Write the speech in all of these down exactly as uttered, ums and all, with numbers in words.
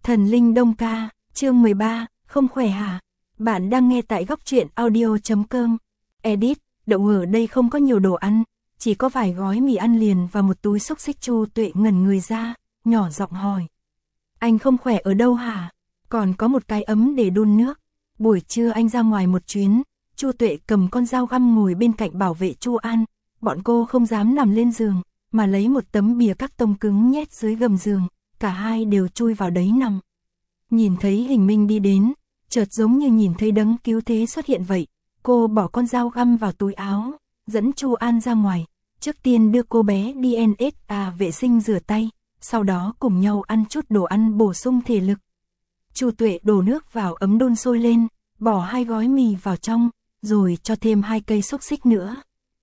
Thần linh Đông Ca, chương mười ba, không khỏe hả? Bạn đang nghe tại góc truyện audio chấm com. Edit, đậu ở đây không có nhiều đồ ăn, chỉ có vài gói mì ăn liền và một túi xúc xích. Chu Tuệ ngẩn người ra, nhỏ giọng hỏi. Anh không khỏe ở đâu hả? Còn có một cái ấm để đun nước. Buổi trưa anh ra ngoài một chuyến, Chu Tuệ cầm con dao găm ngồi bên cạnh bảo vệ Chu An. Bọn cô không dám nằm lên giường, mà lấy một tấm bìa các tông cứng nhét dưới gầm giường, cả hai đều chui vào đấy nằm. Nhìn thấy Hình Minh đi đến, chợt giống như nhìn thấy đấng cứu thế xuất hiện vậy, cô bỏ con dao găm vào túi áo, dẫn Chu An ra ngoài, trước tiên đưa cô bé đi en ét a vệ sinh rửa tay, sau đó cùng nhau ăn chút đồ ăn bổ sung thể lực. Chu Tuệ đổ nước vào ấm đun sôi lên, bỏ hai gói mì vào trong, rồi cho thêm hai cây xúc xích nữa.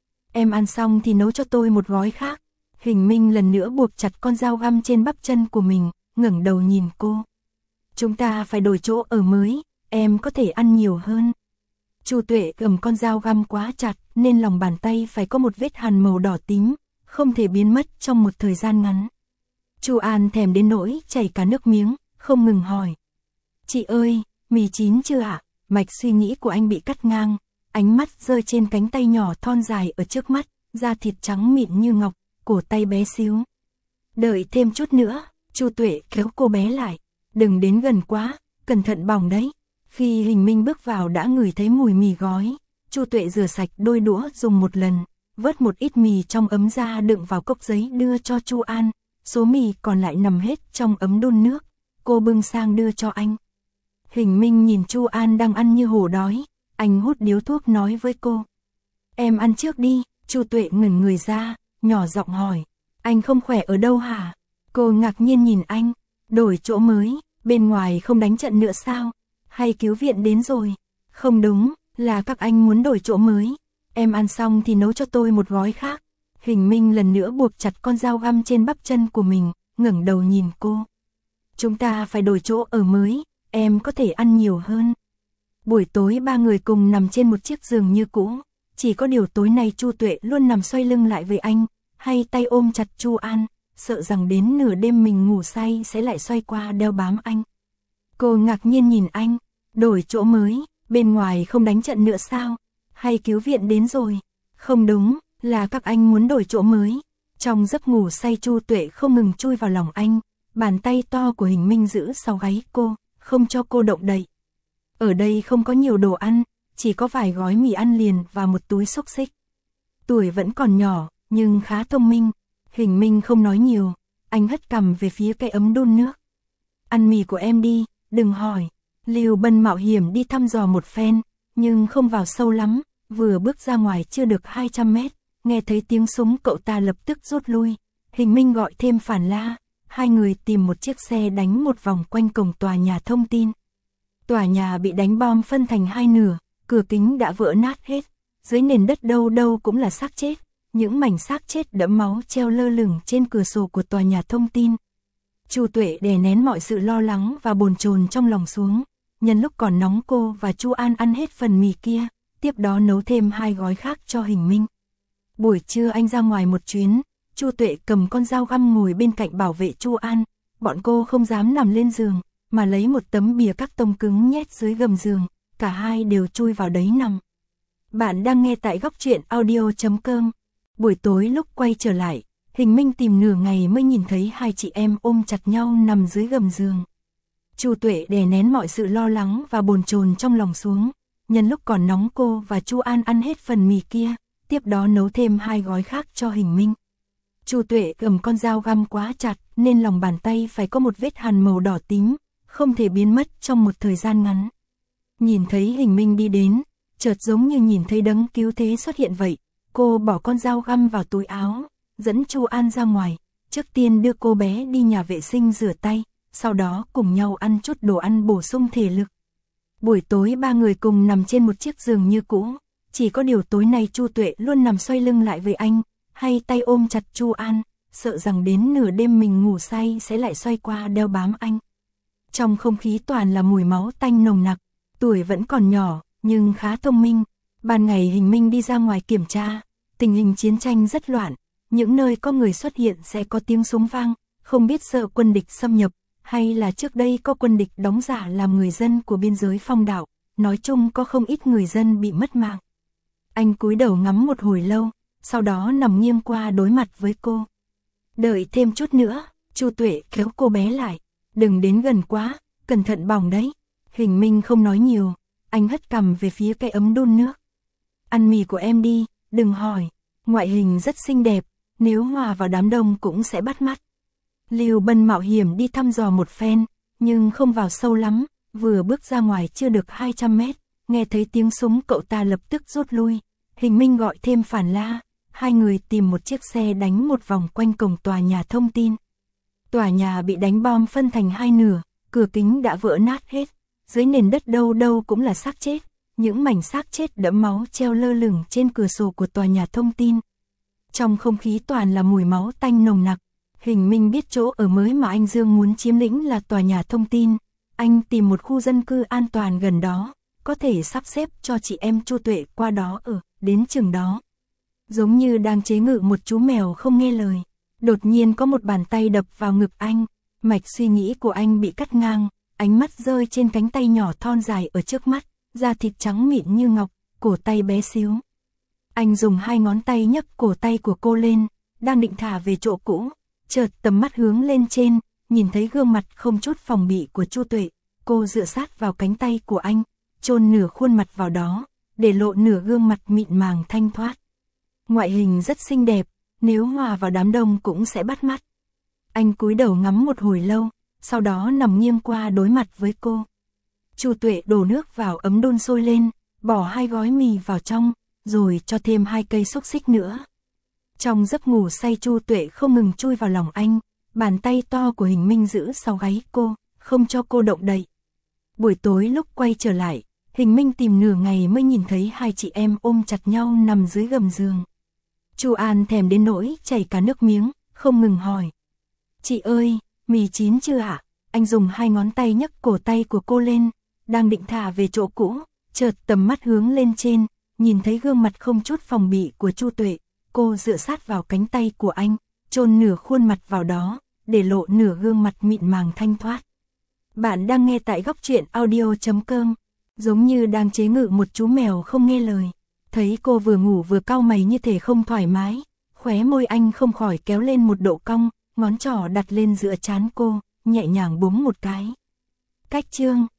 Em ăn xong thì nấu cho tôi một gói khác. Hình Minh lần nữa buộc chặt con dao găm trên bắp chân của mình, ngẩng đầu nhìn cô. Chúng ta phải đổi chỗ ở mới, em có thể ăn nhiều hơn. Chu Tuệ cầm con dao găm quá chặt nên lòng bàn tay phải có một vết hằn màu đỏ tím, không thể biến mất trong một thời gian ngắn. Chu An thèm đến nỗi chảy cả nước miếng, không ngừng hỏi. Chị ơi, mì chín chưa ạ? Mạch suy nghĩ của anh bị cắt ngang, ánh mắt rơi trên cánh tay nhỏ thon dài ở trước mắt, da thịt trắng mịn như ngọc, cổ tay bé xíu. Đợi thêm chút nữa, Chu Tuệ kéo cô bé lại. Đừng đến gần quá, cẩn thận bỏng đấy. Khi Hình Minh bước vào đã ngửi thấy mùi mì gói, Chu Tuệ rửa sạch đôi đũa dùng một lần, vớt một ít mì trong ấm ra đựng vào cốc giấy đưa cho Chu An. Số mì còn lại nằm hết trong ấm đun nước, cô bưng sang đưa cho anh. Hình Minh nhìn Chu An đang ăn như hổ đói, anh hút điếu thuốc nói với cô. Em ăn trước đi. Chu Tuệ ngẩn người ra, nhỏ giọng hỏi. Anh không khỏe ở đâu hả? Cô ngạc nhiên nhìn anh. Đổi chỗ mới, bên ngoài không đánh trận nữa sao? Hay cứu viện đến rồi? Không đúng, là các anh muốn đổi chỗ mới. Em ăn xong thì nấu cho tôi một gói khác. Hình Minh lần nữa buộc chặt con dao găm trên bắp chân của mình, ngẩng đầu nhìn cô. Chúng ta phải đổi chỗ ở mới, em có thể ăn nhiều hơn. Buổi tối ba người cùng nằm trên một chiếc giường như cũ, chỉ có điều tối nay Chu Tuệ luôn nằm xoay lưng lại với anh, hay tay ôm chặt Chu An, sợ rằng đến nửa đêm mình ngủ say sẽ lại xoay qua đeo bám anh. Cô ngạc nhiên nhìn anh, đổi chỗ mới, bên ngoài không đánh trận nữa sao? Hay cứu viện đến rồi? Không đúng, là các anh muốn đổi chỗ mới. Trong giấc ngủ say Chu Tuệ không ngừng chui vào lòng anh, bàn tay to của Hình Minh giữ sau gáy cô, không cho cô động đậy. Ở đây không có nhiều đồ ăn, chỉ có vài gói mì ăn liền và một túi xúc xích. Tuổi vẫn còn nhỏ, nhưng khá thông minh. Hình Minh không nói nhiều, anh hất cằm về phía cái ấm đun nước. Ăn mì của em đi, đừng hỏi. Lưu Bân mạo hiểm đi thăm dò một phen, nhưng không vào sâu lắm, vừa bước ra ngoài chưa được hai trăm mét, nghe thấy tiếng súng cậu ta lập tức rút lui. Hình Minh gọi thêm Phản La, hai người tìm một chiếc xe đánh một vòng quanh cổng tòa nhà thông tin. Tòa nhà bị đánh bom phân thành hai nửa, cửa kính đã vỡ nát hết, dưới nền đất đâu đâu cũng là xác chết, những mảnh xác chết đẫm máu treo lơ lửng trên cửa sổ của tòa nhà thông tin. Chu Tuệ đè nén mọi sự lo lắng và bồn chồn trong lòng xuống, nhân lúc còn nóng cô và Chu An ăn hết phần mì kia, tiếp đó nấu thêm hai gói khác cho Hình Minh. Buổi trưa anh ra ngoài một chuyến, Chu Tuệ cầm con dao găm ngồi bên cạnh bảo vệ Chu An, bọn cô không dám nằm lên giường, mà lấy một tấm bìa các tông cứng nhét dưới gầm giường, cả hai đều chui vào đấy nằm. Bạn đang nghe tại góc truyện audio chấm com. Buổi tối lúc quay trở lại, Hình Minh tìm nửa ngày mới nhìn thấy hai chị em ôm chặt nhau nằm dưới gầm giường. Chu Tuệ đè nén mọi sự lo lắng và bồn chồn trong lòng xuống, nhân lúc còn nóng cô và Chu An ăn hết phần mì kia, tiếp đó nấu thêm hai gói khác cho Hình Minh. Chu Tuệ cầm con dao găm quá chặt nên lòng bàn tay phải có một vết hằn màu đỏ tím, không thể biến mất trong một thời gian ngắn. Nhìn thấy Hình Minh đi đến, chợt giống như nhìn thấy đấng cứu thế xuất hiện vậy, cô bỏ con dao găm vào túi áo, dẫn Chu An ra ngoài, trước tiên đưa cô bé đi nhà vệ sinh rửa tay, sau đó cùng nhau ăn chút đồ ăn bổ sung thể lực. Buổi tối ba người cùng nằm trên một chiếc giường như cũ, chỉ có điều tối nay Chu Tuệ luôn nằm xoay lưng lại với anh, hay tay ôm chặt Chu An, sợ rằng đến nửa đêm mình ngủ say sẽ lại xoay qua đeo bám anh. Trong không khí toàn là mùi máu tanh nồng nặc, tuổi vẫn còn nhỏ, nhưng khá thông minh. Ban ngày Hình Minh đi ra ngoài kiểm tra, tình hình chiến tranh rất loạn, những nơi có người xuất hiện sẽ có tiếng súng vang, không biết sợ quân địch xâm nhập, hay là trước đây có quân địch đóng giả làm người dân của biên giới Phong đảo, nói chung có không ít người dân bị mất mạng. Anh cúi đầu ngắm một hồi lâu, sau đó nằm nghiêng qua đối mặt với cô. Đợi thêm chút nữa, Chu Tuệ kéo cô bé lại, đừng đến gần quá, cẩn thận bỏng đấy. Hình Minh không nói nhiều, anh hất cằm về phía cái ấm đun nước. Ăn mì của em đi, đừng hỏi, ngoại hình rất xinh đẹp, nếu hòa vào đám đông cũng sẽ bắt mắt. Lưu Bân mạo hiểm đi thăm dò một phen, nhưng không vào sâu lắm, vừa bước ra ngoài chưa được hai trăm mét, nghe thấy tiếng súng cậu ta lập tức rút lui. Hình Minh gọi thêm Phản La, hai người tìm một chiếc xe đánh một vòng quanh cổng tòa nhà thông tin. Tòa nhà bị đánh bom phân thành hai nửa, cửa kính đã vỡ nát hết, dưới nền đất đâu đâu cũng là xác chết, những mảnh xác chết đẫm máu treo lơ lửng trên cửa sổ của tòa nhà thông tin. Trong không khí toàn là mùi máu tanh nồng nặc. Hình Minh biết chỗ ở mới mà anh Dương muốn chiếm lĩnh là tòa nhà thông tin, anh tìm một khu dân cư an toàn gần đó, có thể sắp xếp cho chị em Chu Tuệ qua đó ở, đến chừng đó. Giống như đang chế ngự một chú mèo không nghe lời, đột nhiên có một bàn tay đập vào ngực anh, mạch suy nghĩ của anh bị cắt ngang, ánh mắt rơi trên cánh tay nhỏ thon dài ở trước mắt, da thịt trắng mịn như ngọc, cổ tay bé xíu. Anh dùng hai ngón tay nhấc cổ tay của cô lên, đang định thả về chỗ cũ, chợt tầm mắt hướng lên trên, nhìn thấy gương mặt không chút phòng bị của Chu Tuệ, cô dựa sát vào cánh tay của anh, chôn nửa khuôn mặt vào đó, để lộ nửa gương mặt mịn màng thanh thoát. Ngoại hình rất xinh đẹp, nếu hòa vào đám đông cũng sẽ bắt mắt. Anh cúi đầu ngắm một hồi lâu, sau đó nằm nghiêng qua đối mặt với cô. Chu Tuệ đổ nước vào ấm đun sôi lên, bỏ hai gói mì vào trong, rồi cho thêm hai cây xúc xích nữa. Trong giấc ngủ say Chu Tuệ không ngừng chui vào lòng anh, bàn tay to của Hình Minh giữ sau gáy cô, không cho cô động đậy. Buổi tối lúc quay trở lại, Hình Minh tìm nửa ngày mới nhìn thấy hai chị em ôm chặt nhau nằm dưới gầm giường. Chu An thèm đến nỗi chảy cả nước miếng, không ngừng hỏi. Chị ơi, mì chín chưa ạ? Anh dùng hai ngón tay nhấc cổ tay của cô lên, đang định thả về chỗ cũ, chợt tầm mắt hướng lên trên, nhìn thấy gương mặt không chút phòng bị của Chu Tuệ, cô dựa sát vào cánh tay của anh, chôn nửa khuôn mặt vào đó, để lộ nửa gương mặt mịn màng thanh thoát. Bạn đang nghe tại góc truyện audio chấm com, giống như đang chế ngự một chú mèo không nghe lời. Thấy cô vừa ngủ vừa cau mày như thể không thoải mái, khóe môi anh không khỏi kéo lên một độ cong, ngón trỏ đặt lên giữa trán cô, nhẹ nhàng búng một cái. Cách chương